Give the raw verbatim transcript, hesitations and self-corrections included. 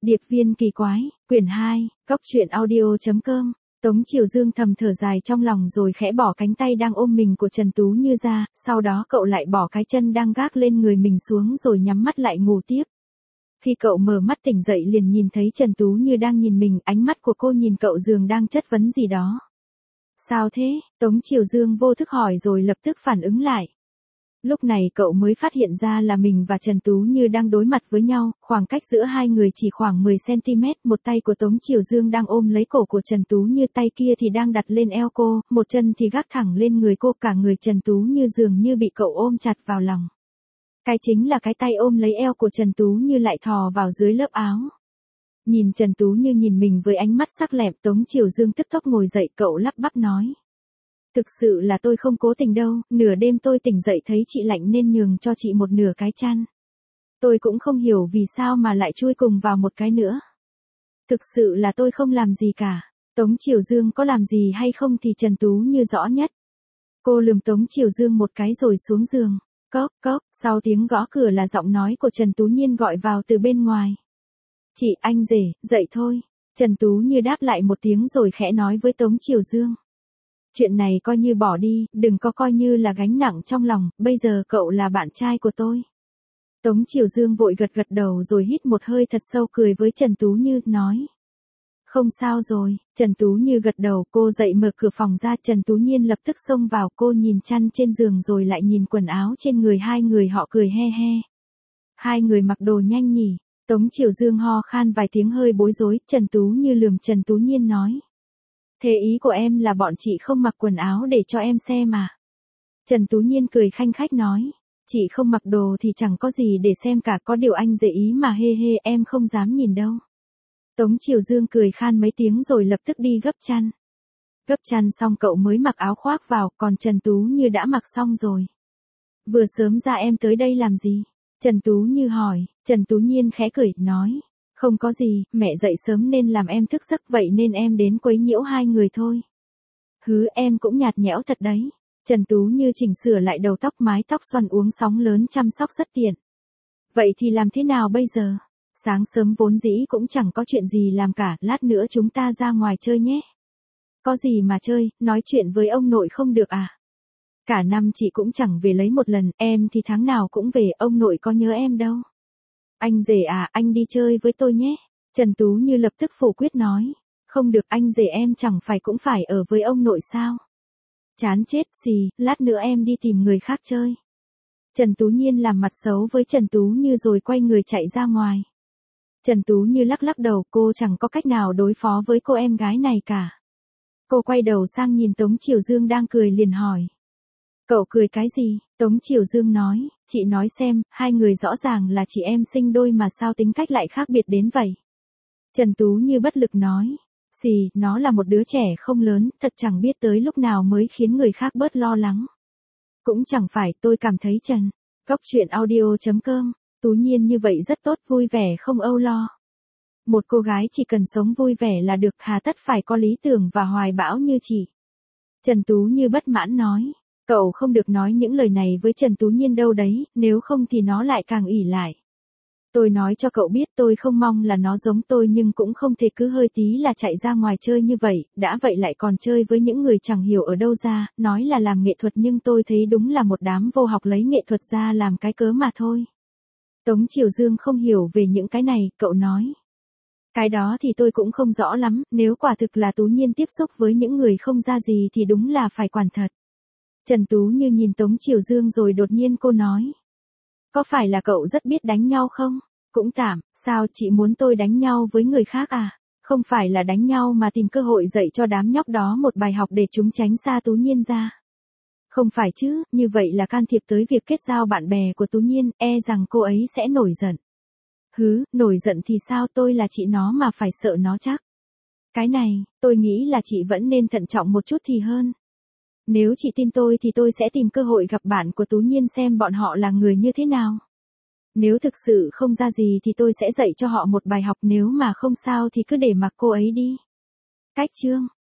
Điệp viên kỳ quái, quyển hai, cốc truyện audio chấm com. Tống Triều Dương thầm thở dài trong lòng rồi khẽ bỏ cánh tay đang ôm mình của Trần Tú Như ra, sau đó cậu lại bỏ cái chân đang gác lên người mình xuống rồi nhắm mắt lại ngủ tiếp. Khi cậu mở mắt tỉnh dậy liền nhìn thấy Trần Tú Như đang nhìn mình, ánh mắt của cô nhìn cậu dường đang chất vấn gì đó. Sao thế? Tống Triều Dương vô thức hỏi rồi lập tức phản ứng lại. Lúc này cậu mới phát hiện ra là mình và Trần Tú Như đang đối mặt với nhau, khoảng cách giữa hai người chỉ khoảng mười xăng ti mét, một tay của Tống Triều Dương đang ôm lấy cổ của Trần Tú Như, tay kia thì đang đặt lên eo cô, một chân thì gác thẳng lên người cô, cả người Trần Tú Như dường như bị cậu ôm chặt vào lòng. Cái chính là cái tay ôm lấy eo của Trần Tú Như lại thò vào dưới lớp áo. Nhìn Trần Tú Như nhìn mình với ánh mắt sắc lẹm, Tống Triều Dương tức tốc ngồi dậy, cậu lắp bắp nói. Thực sự là tôi không cố tình đâu, nửa đêm tôi tỉnh dậy thấy chị lạnh nên nhường cho chị một nửa cái chăn. Tôi cũng không hiểu vì sao mà lại chui cùng vào một cái nữa. Thực sự là tôi không làm gì cả. Tống Triều Dương có làm gì hay không thì Trần Tú Như rõ nhất. Cô lườm Tống Triều Dương một cái rồi xuống giường. Cốc cốc, sau tiếng gõ cửa là giọng nói của Trần Tú Nhiên gọi vào từ bên ngoài. Chị, anh rể, dậy thôi. Trần Tú Như đáp lại một tiếng rồi khẽ nói với Tống Triều Dương. Chuyện này coi như bỏ đi, đừng có coi như là gánh nặng trong lòng, bây giờ cậu là bạn trai của tôi. Tống Triều Dương vội gật gật đầu rồi hít một hơi thật sâu, cười với Trần Tú Như, nói. Không sao rồi. Trần Tú Như gật đầu, cô dậy mở cửa phòng ra, Trần Tú Nhiên lập tức xông vào, cô nhìn chăn trên giường rồi lại nhìn quần áo trên người hai người, họ cười he he. Hai người mặc đồ nhanh nhỉ. Tống Triều Dương ho khan vài tiếng hơi bối rối, Trần Tú Như lườm Trần Tú Nhiên nói. Thế ý của em là bọn chị không mặc quần áo để cho em xem mà. Trần Tú Nhiên cười khanh khách nói. Chị không mặc đồ thì chẳng có gì để xem cả, có điều anh dễ ý mà, hê hê, em không dám nhìn đâu. Tống Triều Dương cười khan mấy tiếng rồi lập tức đi gấp chăn. Gấp chăn xong cậu mới mặc áo khoác vào, còn Trần Tú Như đã mặc xong rồi. Vừa sớm ra em tới đây làm gì? Trần Tú Như hỏi. Trần Tú Nhiên khẽ cười, nói. Không có gì, mẹ dậy sớm nên làm em thức giấc, vậy nên em đến quấy nhiễu hai người thôi. Hứ, em cũng nhạt nhẽo thật đấy. Trần Tú Như chỉnh sửa lại đầu tóc, mái tóc xoăn uốn sóng lớn, chăm sóc rất tiện. Vậy thì làm thế nào bây giờ? Sáng sớm vốn dĩ cũng chẳng có chuyện gì làm cả, lát nữa chúng ta ra ngoài chơi nhé. Có gì mà chơi, nói chuyện với ông nội không được à? Cả năm chị cũng chẳng về lấy một lần, em thì tháng nào cũng về, ông nội có nhớ em đâu. Anh rể à, anh đi chơi với tôi nhé. Trần Tú Như lập tức phủ quyết nói. Không được, anh rể em chẳng phải cũng phải ở với ông nội sao? Chán chết, xì, lát nữa em đi tìm người khác chơi. Trần Tú Nhiên làm mặt xấu với Trần Tú Như rồi quay người chạy ra ngoài. Trần Tú Như lắc lắc đầu, cô chẳng có cách nào đối phó với cô em gái này cả. Cô quay đầu sang nhìn Tống Triều Dương đang cười liền hỏi. Cậu cười cái gì? Tống Triều Dương nói, chị nói xem, hai người rõ ràng là chị em sinh đôi mà sao tính cách lại khác biệt đến vậy? Trần Tú Như bất lực nói, xì, nó là một đứa trẻ không lớn, thật chẳng biết tới lúc nào mới khiến người khác bớt lo lắng. Cũng chẳng phải, tôi cảm thấy Trần. Cốc truyện audio chấm com, Tú Nhiên như vậy rất tốt, vui vẻ không âu lo. Một cô gái chỉ cần sống vui vẻ là được, hà tất phải có lý tưởng và hoài bão như chị. Trần Tú Như bất mãn nói. Cậu không được nói những lời này với Trần Tú Nhiên đâu đấy, nếu không thì nó lại càng ỷ lại. Tôi nói cho cậu biết, tôi không mong là nó giống tôi, nhưng cũng không thể cứ hơi tí là chạy ra ngoài chơi như vậy, đã vậy lại còn chơi với những người chẳng hiểu ở đâu ra, nói là làm nghệ thuật nhưng tôi thấy đúng là một đám vô học lấy nghệ thuật ra làm cái cớ mà thôi. Tống Triều Dương không hiểu về những cái này, cậu nói. Cái đó thì tôi cũng không rõ lắm, nếu quả thực là Tú Nhiên tiếp xúc với những người không ra gì thì đúng là phải quản thật. Trần Tú Như nhìn Tống Triều Dương rồi đột nhiên cô nói. Có phải là cậu rất biết đánh nhau không? Cũng tạm, sao chị muốn tôi đánh nhau với người khác à? Không phải là đánh nhau mà tìm cơ hội dạy cho đám nhóc đó một bài học để chúng tránh xa Tú Nhiên ra. Không phải chứ, như vậy là can thiệp tới việc kết giao bạn bè của Tú Nhiên, e rằng cô ấy sẽ nổi giận. Hứ, nổi giận thì sao, tôi là chị nó mà phải sợ nó chắc. Cái này, tôi nghĩ là chị vẫn nên thận trọng một chút thì hơn. Nếu chị tin tôi thì tôi sẽ tìm cơ hội gặp bạn của Tú Nhiên xem bọn họ là người như thế nào. Nếu thực sự không ra gì thì tôi sẽ dạy cho họ một bài học, nếu mà không sao thì cứ để mặc cô ấy đi. Cách chương